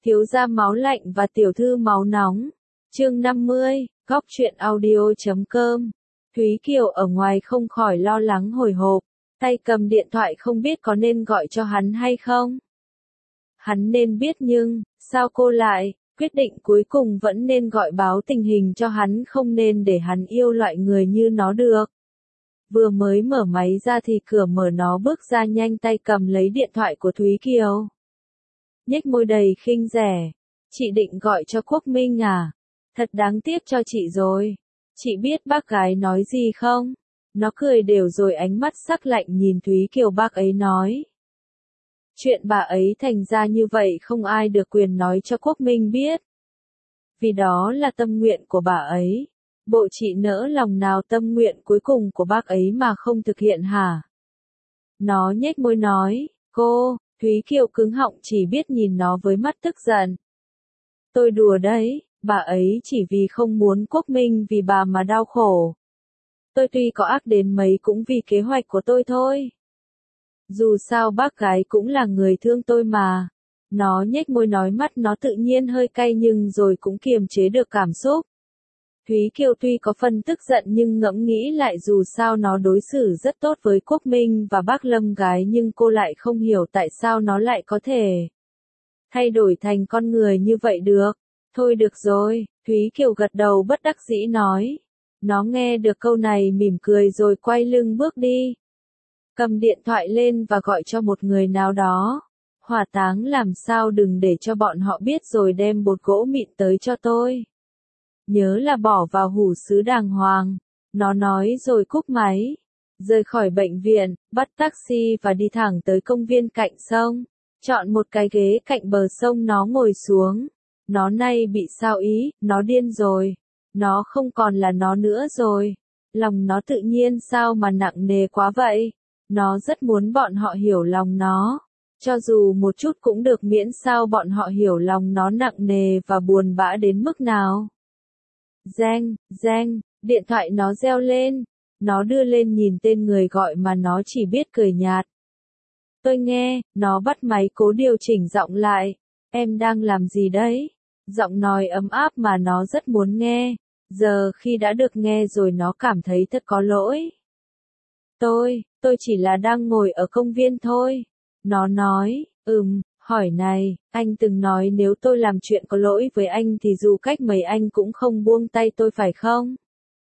Thiếu gia máu lạnh và tiểu thư máu nóng. Chương 50, Góc truyện audio.com. Thúy Kiều ở ngoài không khỏi lo lắng hồi hộp, tay cầm điện thoại không biết có nên gọi cho hắn hay không. Hắn nên biết nhưng, sao cô lại, quyết định cuối cùng vẫn nên gọi báo tình hình cho hắn, không nên để hắn yêu loại người như nó được. Vừa mới mở máy ra thì cửa mở, nó bước ra nhanh tay cầm lấy điện thoại của Thúy Kiều. Nhếch môi đầy khinh rẻ. Chị định gọi cho Quốc Minh à? Thật đáng tiếc cho chị rồi. Chị biết bác gái nói gì không? Nó cười đều rồi, ánh mắt sắc lạnh nhìn Thúy Kiều. Bác ấy nói. Chuyện bà ấy thành ra như vậy không ai được quyền nói cho Quốc Minh biết. Vì đó là tâm nguyện của bà ấy. Bộ chị nỡ lòng nào tâm nguyện cuối cùng của bác ấy mà không thực hiện hả? Nó nhếch môi nói, cô. Thúy Kiều cứng họng chỉ biết nhìn nó với mắt tức giận. Tôi đùa đấy, bà ấy chỉ vì không muốn Quốc Minh vì bà mà đau khổ. Tôi tuy có ác đến mấy cũng vì kế hoạch của tôi thôi. Dù sao bác gái cũng là người thương tôi mà. Nó nhếch môi nói, mắt nó tự nhiên hơi cay nhưng rồi cũng kiềm chế được cảm xúc. Thúy Kiều tuy có phần tức giận nhưng ngẫm nghĩ lại dù sao nó đối xử rất tốt với Quốc Minh và bác Lâm gái, nhưng cô lại không hiểu tại sao nó lại có thể thay đổi thành con người như vậy được. Thôi được rồi, Thúy Kiều gật đầu bất đắc dĩ nói. Nó nghe được câu này mỉm cười rồi quay lưng bước đi. Cầm điện thoại lên và gọi cho một người nào đó. Hỏa táng làm sao đừng để cho bọn họ biết rồi đem bột gỗ mịn tới cho tôi. Nhớ là bỏ vào hũ sứ đàng hoàng. Nó nói rồi cúp máy. Rời khỏi bệnh viện, bắt taxi và đi thẳng tới công viên cạnh sông. Chọn một cái ghế cạnh bờ sông, nó ngồi xuống. Nó nay bị sao ý, nó điên rồi. Nó không còn là nó nữa rồi. Lòng nó tự nhiên sao mà nặng nề quá vậy. Nó rất muốn bọn họ hiểu lòng nó. Cho dù một chút cũng được, miễn sao bọn họ hiểu lòng nó nặng nề và buồn bã đến mức nào. Reng, reng, điện thoại nó reo lên. Nó đưa lên nhìn tên người gọi mà nó chỉ biết cười nhạt. Tôi nghe, nó bắt máy cố điều chỉnh giọng lại. Em đang làm gì đấy? Giọng nói ấm áp mà nó rất muốn nghe. Giờ khi đã được nghe rồi nó cảm thấy thật có lỗi. Tôi chỉ là đang ngồi ở công viên thôi. Nó nói, hỏi này, anh từng nói nếu tôi làm chuyện có lỗi với anh thì dù cách mấy anh cũng không buông tay tôi phải không?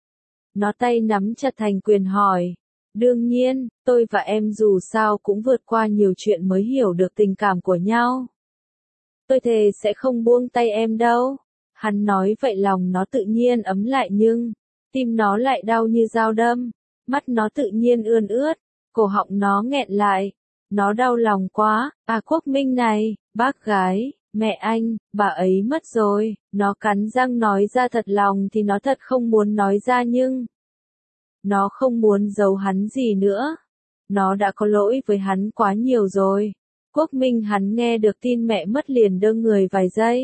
Nó tay nắm chặt thành quyền hỏi. Đương nhiên, tôi và em dù sao cũng vượt qua nhiều chuyện mới hiểu được tình cảm của nhau. Tôi thề sẽ không buông tay em đâu. Hắn nói vậy lòng nó tự nhiên ấm lại nhưng tim nó lại đau như dao đâm. Mắt nó tự nhiên ươn ướt, cổ họng nó nghẹn lại. Nó đau lòng quá. À, Quốc Minh này, bác gái, mẹ anh, bà ấy mất rồi. Nó cắn răng nói ra, thật lòng thì nó thật không muốn nói ra nhưng nó không muốn giấu hắn gì nữa. Nó đã có lỗi với hắn quá nhiều rồi. Quốc Minh hắn nghe được tin mẹ mất liền đơ người vài giây.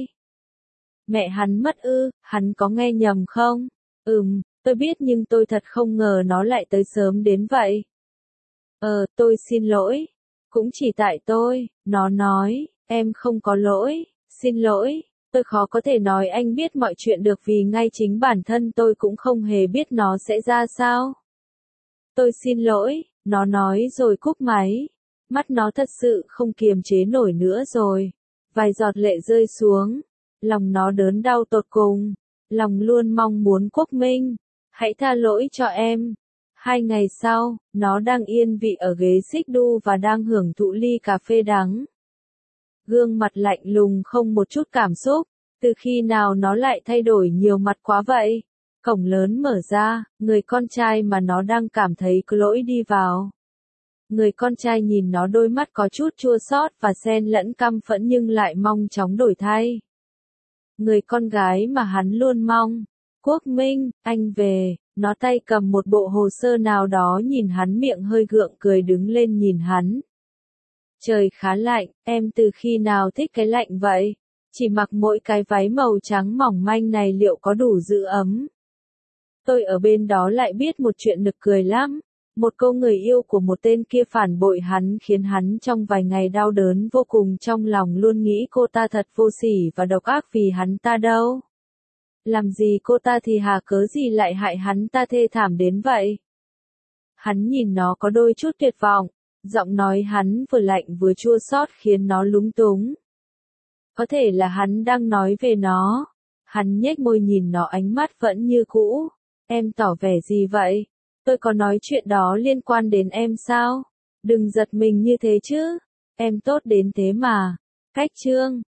Mẹ hắn mất ư? Hắn có nghe nhầm không? Tôi biết nhưng tôi thật không ngờ nó lại tới sớm đến vậy. Tôi xin lỗi. Cũng chỉ tại tôi. Nó nói, em không có lỗi. Xin lỗi. Tôi khó có thể nói anh biết mọi chuyện được vì ngay chính bản thân tôi cũng không hề biết nó sẽ ra sao. Tôi xin lỗi, nó nói rồi cúp máy. Mắt nó thật sự không kiềm chế nổi nữa rồi. Vài giọt lệ rơi xuống. Lòng nó đớn đau tột cùng. Lòng luôn mong muốn Quốc Minh. Hãy tha lỗi cho em. 2 ngày sau, nó đang yên vị ở ghế xích đu và đang hưởng thụ ly cà phê đắng. Gương mặt lạnh lùng không một chút cảm xúc. Từ khi nào nó lại thay đổi nhiều mặt quá vậy? Cổng lớn mở ra, người con trai mà nó đang cảm thấy có lỗi đi vào. Người con trai nhìn nó, đôi mắt có chút chua xót và xen lẫn căm phẫn nhưng lại mong chóng đổi thay. Người con gái mà hắn luôn mong. Quốc Minh, anh về. Nó tay cầm một bộ hồ sơ nào đó nhìn hắn, miệng hơi gượng cười đứng lên nhìn hắn. Trời khá lạnh, em từ khi nào thích cái lạnh vậy? Chỉ mặc mỗi cái váy màu trắng mỏng manh này liệu có đủ giữ ấm? Tôi ở bên đó lại biết một chuyện nực cười lắm. Một câu người yêu của một tên kia phản bội hắn khiến hắn trong vài ngày đau đớn vô cùng, trong lòng luôn nghĩ cô ta thật vô sỉ và độc ác vì hắn ta đâu. Làm gì cô ta thì hà cớ gì lại hại hắn ta thê thảm đến vậy? Hắn nhìn nó có đôi chút tuyệt vọng, giọng nói hắn vừa lạnh vừa chua xót khiến nó lúng túng. Có thể là hắn đang nói về nó. Hắn nhếch môi nhìn nó, ánh mắt vẫn như cũ. Em tỏ vẻ gì vậy? Tôi có nói chuyện đó liên quan đến em sao? Đừng giật mình như thế chứ. Em tốt đến thế mà. Cách chương